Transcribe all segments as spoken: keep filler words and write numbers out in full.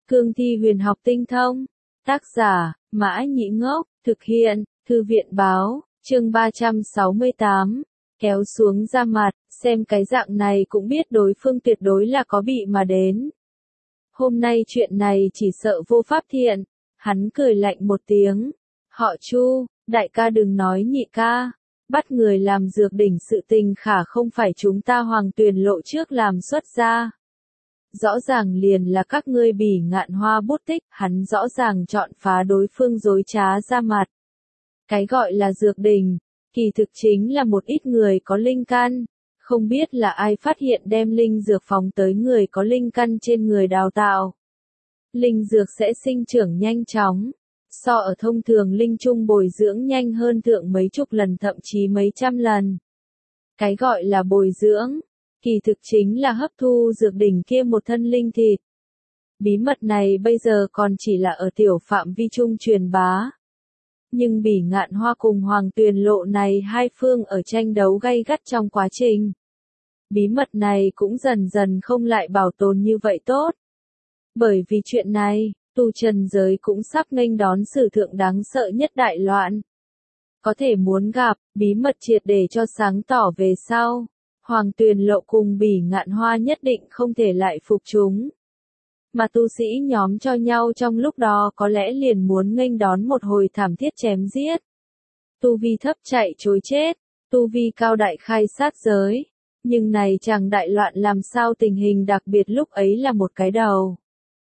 Cương thi huyền học tinh thông. Tác giả, Mã Nhĩ Ngốc, thực hiện, Thư viện báo, chương ba trăm sáu mươi tám. Kéo xuống ra mặt, xem cái dạng này cũng biết đối phương tuyệt đối là có bị mà đến. Hôm nay chuyện này chỉ sợ vô pháp thiện. Hắn cười lạnh một tiếng. Họ Chu, đại ca đừng nói nhị ca. Bắt người làm dược đỉnh sự tình khả không phải chúng ta Hoàng Tuyền Lộ trước làm xuất ra. Rõ ràng liền là các ngươi Bỉ Ngạn Hoa bút tích, hắn rõ ràng chọn phá đối phương dối trá ra mặt. Cái gọi là dược đỉnh, kỳ thực chính là một ít người có linh căn, không biết là ai phát hiện đem linh dược phóng tới người có linh căn trên người đào tạo. Linh dược sẽ sinh trưởng nhanh chóng, so ở thông thường linh trung bồi dưỡng nhanh hơn thượng mấy chục lần thậm chí mấy trăm lần. Cái gọi là bồi dưỡng, kỳ thực chính là hấp thu dược đỉnh kia một thân linh thịt. Bí mật này bây giờ còn chỉ là ở tiểu phạm vi trung truyền bá. Nhưng Bỉ Ngạn Hoa cùng Hoàng Tuyền Lộ này hai phương ở tranh đấu gay gắt trong quá trình. Bí mật này cũng dần dần không lại bảo tồn như vậy tốt. Bởi vì chuyện này, tu trần giới cũng sắp nghênh đón sử thượng đáng sợ nhất đại loạn. Có thể muốn gặp, bí mật triệt để cho sáng tỏ về sau. Hoàng Tuyền Lộ cùng Bỉ Ngạn Hoa nhất định không thể lại phục chúng. Mà tu sĩ nhóm cho nhau trong lúc đó có lẽ liền muốn nghênh đón một hồi thảm thiết chém giết. Tu vi thấp chạy chối chết, tu vi cao đại khai sát giới. Nhưng này chẳng đại loạn làm sao tình hình đặc biệt lúc ấy là một cái đầu.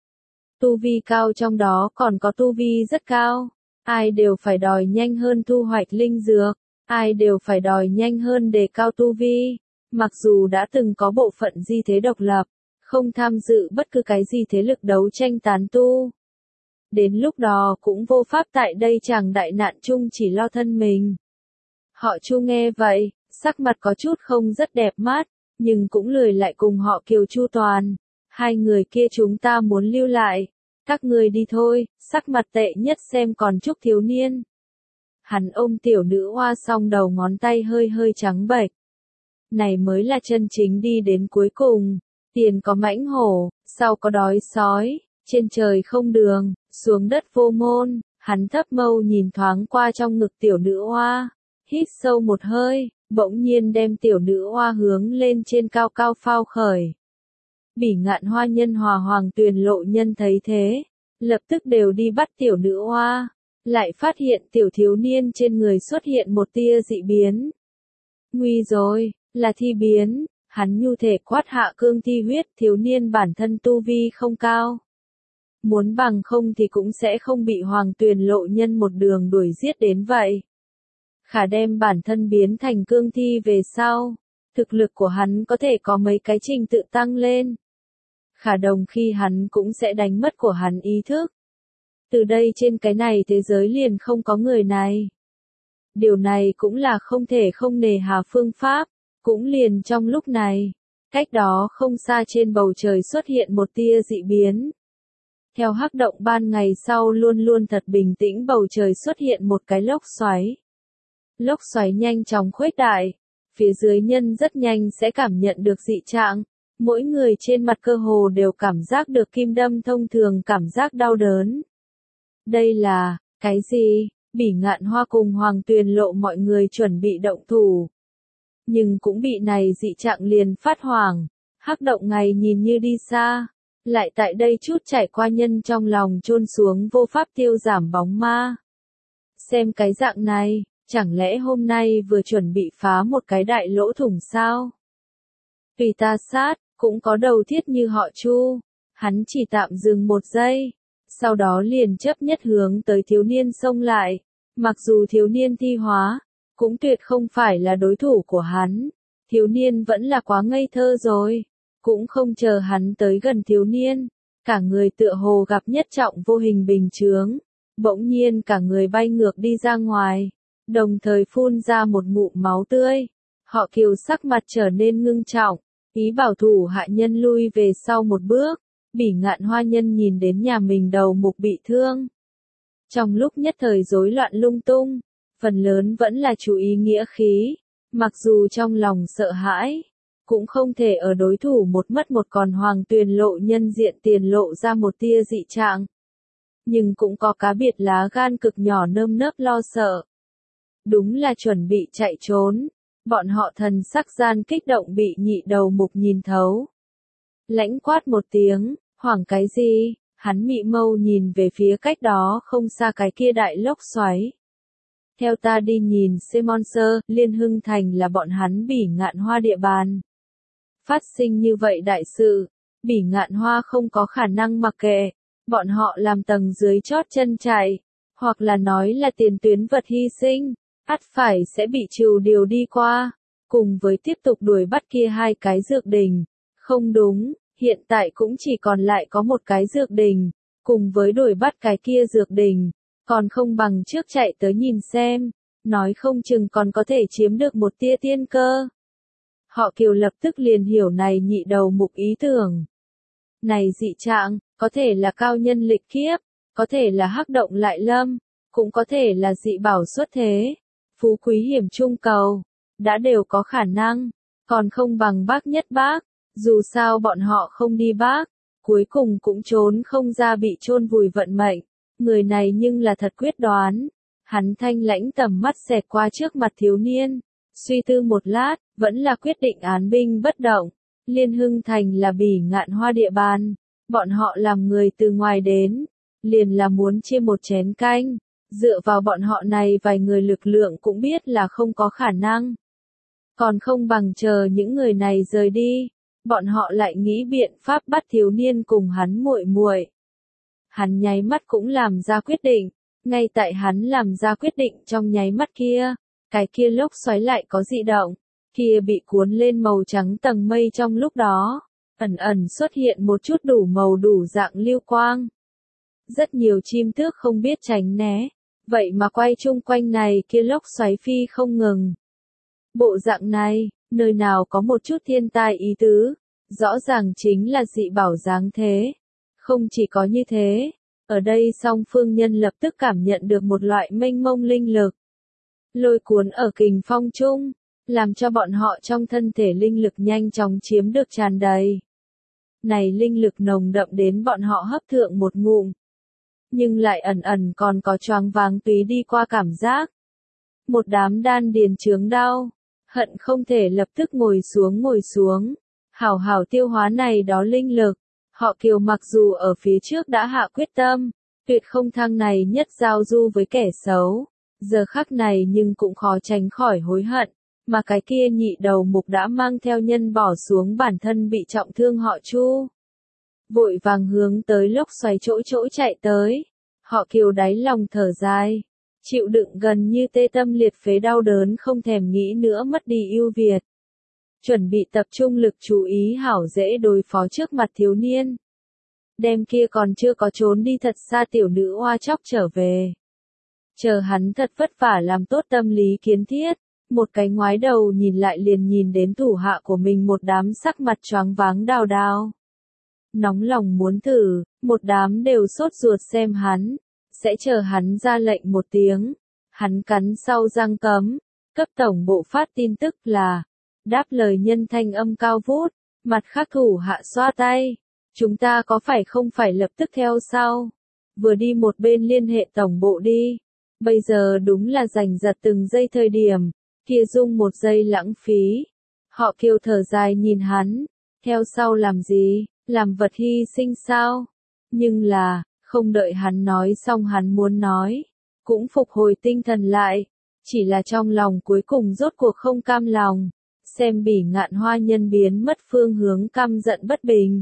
Tu vi cao trong đó còn có tu vi rất cao. Ai đều phải đòi nhanh hơn thu hoạch linh dược. Ai đều phải đòi nhanh hơn đề cao tu vi. Mặc dù đã từng có bộ phận di thế độc lập, không tham dự bất cứ cái gì thế lực đấu tranh tán tu. Đến lúc đó cũng vô pháp tại đây chàng đại nạn chung chỉ lo thân mình. Họ Chu nghe vậy, sắc mặt có chút không rất đẹp mắt, nhưng cũng lười lại cùng họ Kiều chu toàn. Hai người kia chúng ta muốn lưu lại, các người đi thôi, sắc mặt tệ nhất xem còn Trúc thiếu niên. Hắn ôm tiểu nữ hoa song đầu ngón tay hơi hơi trắng bệch. Này mới là chân chính đi đến cuối cùng. Tiền có mãnh hổ, sau có đói sói, trên trời không đường, xuống đất vô môn. Hắn thấp mâu nhìn thoáng qua trong ngực tiểu nữ hoa, hít sâu một hơi, bỗng nhiên đem tiểu nữ hoa hướng lên trên cao cao phao khởi. Bỉ Ngạn Hoa nhân hòa Hoàng Tuyền Lộ nhân thấy thế, lập tức đều đi bắt tiểu nữ hoa, lại phát hiện tiểu thiếu niên trên người xuất hiện một tia dị biến. Nguy rồi, là thi biến. Hắn nhu thể quát hạ cương thi huyết, thiếu niên bản thân tu vi không cao. Muốn bằng không thì cũng sẽ không bị Hoàng Tuyền Lộ nhân một đường đuổi giết đến vậy. Khả đem bản thân biến thành cương thi về sau, thực lực của hắn có thể có mấy cái trình tự tăng lên. Khả đồng khi hắn cũng sẽ đánh mất của hắn ý thức. Từ đây trên cái này thế giới liền không có người này. Điều này cũng là không thể không nề hà phương pháp. Cũng liền trong lúc này, cách đó không xa trên bầu trời xuất hiện một tia dị biến. Theo hắc động ban ngày sau luôn luôn thật bình tĩnh bầu trời xuất hiện một cái lốc xoáy. Lốc xoáy nhanh chóng khuếch đại, phía dưới nhân rất nhanh sẽ cảm nhận được dị trạng, mỗi người trên mặt cơ hồ đều cảm giác được kim đâm thông thường cảm giác đau đớn. Đây là, cái gì? Bỉ Ngạn Hoa cùng Hoàng Tuyền Lộ mọi người chuẩn bị động thủ. Nhưng cũng bị này dị trạng liền phát hoảng, hắc động ngày nhìn như đi xa, lại tại đây chút trải qua nhân trong lòng chôn xuống vô pháp tiêu giảm bóng ma. Xem cái dạng này, chẳng lẽ hôm nay vừa chuẩn bị phá một cái đại lỗ thủng sao? Tùy ta sát, cũng có đầu thiết như họ Chu, hắn chỉ tạm dừng một giây, sau đó liền chấp nhất hướng tới thiếu niên xông lại, mặc dù thiếu niên thi hóa, cũng tuyệt không phải là đối thủ của hắn. Thiếu niên vẫn là quá ngây thơ rồi. Cũng không chờ hắn tới gần thiếu niên. Cả người tựa hồ gặp nhất trọng vô hình bình chướng. Bỗng nhiên cả người bay ngược đi ra ngoài. Đồng thời phun ra một ngụm máu tươi. Họ Kiều sắc mặt trở nên ngưng trọng. Ý bảo thủ hạ nhân lui về sau một bước. Bỉ Ngạn Hoa nhân nhìn đến nhà mình đầu mục bị thương. Trong lúc nhất thời rối loạn lung tung. Phần lớn vẫn là chú ý nghĩa khí, mặc dù trong lòng sợ hãi, cũng không thể ở đối thủ một mất một còn Hoàng Tuyền lộ nhân diện tiền lộ ra một tia dị trạng. Nhưng cũng có cá biệt lá gan cực nhỏ nơm nớp lo sợ. Đúng là chuẩn bị chạy trốn, bọn họ thần sắc gian kích động bị nhị đầu mục nhìn thấu. Lãnh quát một tiếng, hoảng cái gì, hắn mị mâu nhìn về phía cách đó không xa cái kia đại lốc xoáy. Theo ta đi nhìn Semonser, Liên Hưng Thành là bọn hắn Bỉ Ngạn Hoa địa bàn. Phát sinh như vậy đại sự, Bỉ Ngạn Hoa không có khả năng mặc kệ, bọn họ làm tầng dưới chót chân chạy, hoặc là nói là tiền tuyến vật hy sinh, ắt phải sẽ bị trừ điều đi qua, cùng với tiếp tục đuổi bắt kia hai cái dược đình. Không đúng, hiện tại cũng chỉ còn lại có một cái dược đình, cùng với đuổi bắt cái kia dược đình, còn không bằng trước chạy tới nhìn xem, nói không chừng còn có thể chiếm được một tia tiên cơ. Họ Kiều lập tức liền hiểu này nhị đầu mục ý tưởng. Này dị trạng, có thể là cao nhân lịch kiếp, có thể là hắc động lại lâm, cũng có thể là dị bảo xuất thế, phú quý hiểm trung cầu, đã đều có khả năng, còn không bằng bác nhất bác, dù sao bọn họ không đi bác, cuối cùng cũng trốn không ra bị chôn vùi vận mệnh, người này nhưng là thật quyết đoán. Hắn thanh lãnh tầm mắt xẹt qua trước mặt thiếu niên, suy tư một lát, vẫn là quyết định án binh bất động. Liên Hưng Thành là Bỉ Ngạn Hoa địa bàn, bọn họ làm người từ ngoài đến, liền là muốn chia một chén canh, dựa vào bọn họ này vài người lực lượng cũng biết là không có khả năng. Còn không bằng chờ những người này rời đi, bọn họ lại nghĩ biện pháp bắt thiếu niên cùng hắn muội muội. Hắn nháy mắt cũng làm ra quyết định, ngay tại hắn làm ra quyết định trong nháy mắt kia, cái kia lốc xoáy lại có dị động, kia bị cuốn lên màu trắng tầng mây trong lúc đó, ẩn ẩn xuất hiện một chút đủ màu đủ dạng lưu quang. Rất nhiều chim tước không biết tránh né, vậy mà quay chung quanh này kia lốc xoáy phi không ngừng. Bộ dạng này, nơi nào có một chút thiên tai ý tứ, rõ ràng chính là dị bảo dáng thế. Không chỉ có như thế, ở đây song phương nhân lập tức cảm nhận được một loại mênh mông linh lực. Lôi cuốn ở kình phong chung, làm cho bọn họ trong thân thể linh lực nhanh chóng chiếm được tràn đầy. Này linh lực nồng đậm đến bọn họ hấp thượng một ngụm. Nhưng lại ẩn ẩn còn có choáng váng túy đi qua cảm giác. Một đám đan điền chướng đau, hận không thể lập tức ngồi xuống ngồi xuống, hảo hảo tiêu hóa này đó linh lực. Họ Kiều mặc dù ở phía trước đã hạ quyết tâm, tuyệt không thăng này nhất giao du với kẻ xấu, giờ khắc này nhưng cũng khó tránh khỏi hối hận, mà cái kia nhị đầu mục đã mang theo nhân bỏ xuống bản thân bị trọng thương họ Chu. Vội vàng hướng tới lốc xoáy chỗ chỗ chạy tới, họ Kiều đáy lòng thở dài, chịu đựng gần như tê tâm liệt phế đau đớn không thèm nghĩ nữa mất đi ưu việt. Chuẩn bị tập trung lực chú ý hảo dễ đối phó trước mặt thiếu niên. Đem kia còn chưa có trốn đi thật xa tiểu nữ oa chóc trở về. Chờ hắn thật vất vả làm tốt tâm lý kiến thiết, một cái ngoái đầu nhìn lại liền nhìn đến thủ hạ của mình một đám sắc mặt choáng váng đào đào. Nóng lòng muốn thử, một đám đều sốt ruột xem hắn, sẽ chờ hắn ra lệnh một tiếng. Hắn cắn sau răng cấm, cấp tổng bộ phát tin tức là, đáp lời nhân thanh âm cao vút, mặt khác thủ hạ xoa tay. Chúng ta có phải không phải lập tức theo sau? Vừa đi một bên liên hệ tổng bộ đi. Bây giờ đúng là giành giật từng giây thời điểm, kia dung một giây lãng phí. Họ Kiều thở dài nhìn hắn, theo sau làm gì, làm vật hy sinh sao? Nhưng là, không đợi hắn nói xong hắn muốn nói, cũng phục hồi tinh thần lại, chỉ là trong lòng cuối cùng rốt cuộc không cam lòng, xem Bỉ Ngạn Hoa nhân biến mất phương hướng căm giận bất bình.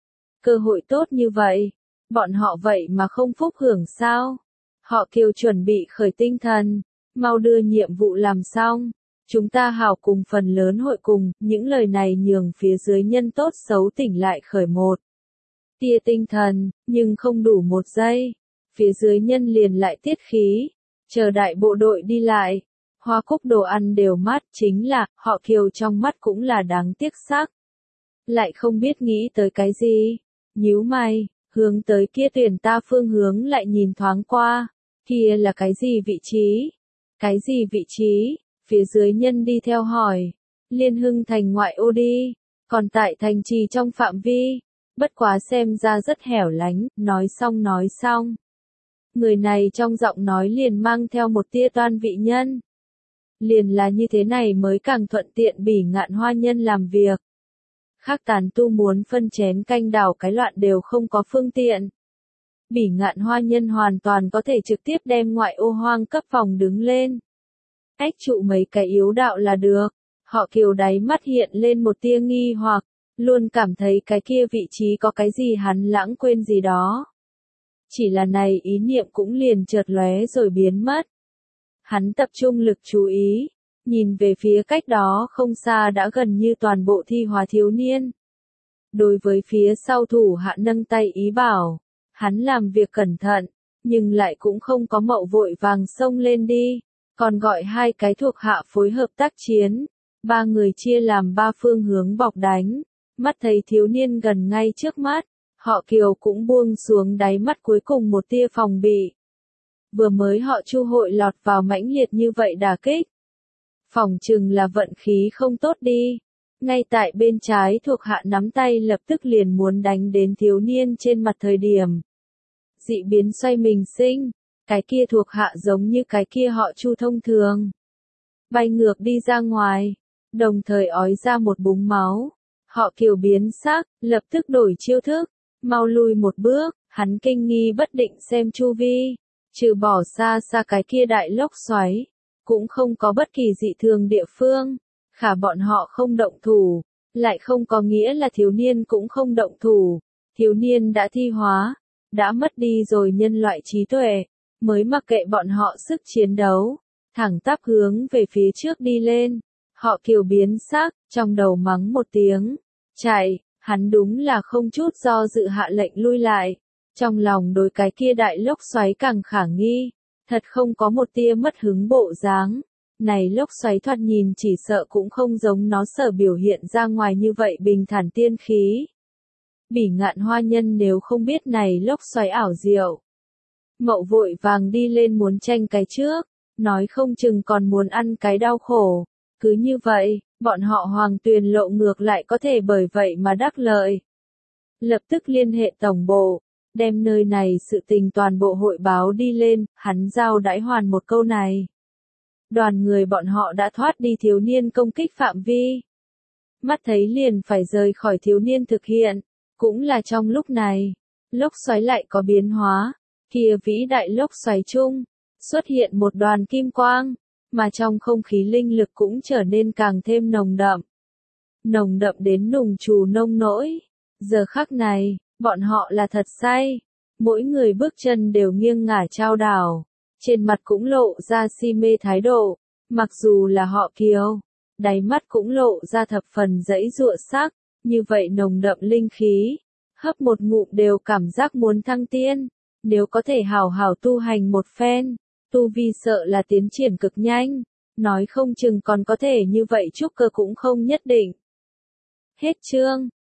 Cơ hội tốt như vậy, bọn họ vậy mà không phúc hưởng sao? Họ Kiều chuẩn bị khởi tinh thần, mau đưa nhiệm vụ làm xong, chúng ta hảo cùng phần lớn hội cùng, những lời này nhường phía dưới nhân tốt xấu tỉnh lại khởi một tia tinh thần, nhưng không đủ một giây, phía dưới nhân liền lại tiết khí, chờ đại bộ đội đi lại, hoa cúc đồ ăn đều mát, chính là, họ Kiều trong mắt cũng là đáng tiếc sắc. Lại không biết nghĩ tới cái gì, nhíu mày, hướng tới kia tuyển ta phương hướng lại nhìn thoáng qua, kia là cái gì vị trí? Cái gì vị trí? Phía dưới nhân đi theo hỏi, Liên Hưng thành ngoại ô đi, còn tại thành trì trong phạm vi, bất quá xem ra rất hẻo lánh, nói xong nói xong. Người này trong giọng nói liền mang theo một tia toan vị nhân. Liền là như thế này mới càng thuận tiện Bỉ Ngạn Hoa Nhân làm việc. Khác tán tu muốn phân chén canh đảo cái loạn đều không có phương tiện. Bỉ Ngạn Hoa Nhân hoàn toàn có thể trực tiếp đem ngoại ô hoang cấp phòng đứng lên. Ách trụ mấy cái yếu đạo là được. Họ Kiều đáy mắt hiện lên một tia nghi hoặc, luôn cảm thấy cái kia vị trí có cái gì hắn lãng quên gì đó. Chỉ là này ý niệm cũng liền chợt lóe rồi biến mất. Hắn tập trung lực chú ý, nhìn về phía cách đó không xa đã gần như toàn bộ thi hóa thiếu niên. Đối với phía sau thủ hạ nâng tay ý bảo, hắn làm việc cẩn thận, nhưng lại cũng không có mậu vội vàng xông lên đi, còn gọi hai cái thuộc hạ phối hợp tác chiến. Ba người chia làm ba phương hướng bọc đánh, mắt thấy thiếu niên gần ngay trước mắt, họ Kiều cũng buông xuống đáy mắt cuối cùng một tia phòng bị. Vừa mới họ Chu hội lọt vào mãnh liệt như vậy đả kích. Phòng chừng là vận khí không tốt đi. Ngay tại bên trái thuộc hạ nắm tay lập tức liền muốn đánh đến thiếu niên trên mặt thời điểm. Dị biến xoay mình sinh, cái kia thuộc hạ giống như cái kia họ Chu thông thường. Bay ngược đi ra ngoài, đồng thời ói ra một búng máu. Họ Kiều biến sắc, lập tức đổi chiêu thức, mau lui một bước, hắn kinh nghi bất định xem chu vi. Trừ bỏ xa xa cái kia đại lốc xoáy, cũng không có bất kỳ dị thường địa phương. Khả bọn họ không động thủ, lại không có nghĩa là thiếu niên cũng không động thủ. Thiếu niên đã thi hóa, đã mất đi rồi nhân loại trí tuệ, mới mặc kệ bọn họ sức chiến đấu, thẳng tắp hướng về phía trước đi lên. Họ Kiều biến sắc, trong đầu mắng một tiếng, chạy, hắn đúng là không chút do dự hạ lệnh lui lại. Trong lòng đối cái kia đại lốc xoáy càng khả nghi, thật không có một tia mất hứng bộ dáng. Này lốc xoáy thoạt nhìn chỉ sợ cũng không giống nó sở biểu hiện ra ngoài như vậy bình thản tiên khí. Bỉ Ngạn Hoa Nhân nếu không biết này lốc xoáy ảo diệu, mậu vội vàng đi lên muốn tranh cái trước, nói không chừng còn muốn ăn cái đau khổ. Cứ như vậy, bọn họ Hoàng Tuyền Lộ ngược lại có thể bởi vậy mà đắc lợi. Lập tức liên hệ tổng bộ, đem nơi này sự tình toàn bộ hội báo đi lên, hắn giao đãi hoàn một câu này. Đoàn người bọn họ đã thoát đi thiếu niên công kích phạm vi. Mắt thấy liền phải rời khỏi thiếu niên thực hiện, cũng là trong lúc này, lốc xoáy lại có biến hóa, kia vĩ đại lốc xoáy chung, xuất hiện một đoàn kim quang, mà trong không khí linh lực cũng trở nên càng thêm nồng đậm. Nồng đậm đến nùng trù nông nỗi. Giờ khắc này, bọn họ là thật say, mỗi người bước chân đều nghiêng ngả chao đảo, trên mặt cũng lộ ra si mê thái độ, mặc dù là họ Kiều, đáy mắt cũng lộ ra thập phần dãy dụa sắc, như vậy nồng đậm linh khí, hấp một ngụm đều cảm giác muốn thăng tiên, nếu có thể hào hào tu hành một phen, tu vi sợ là tiến triển cực nhanh, nói không chừng còn có thể như vậy trúc cơ cũng không nhất định. Hết chương.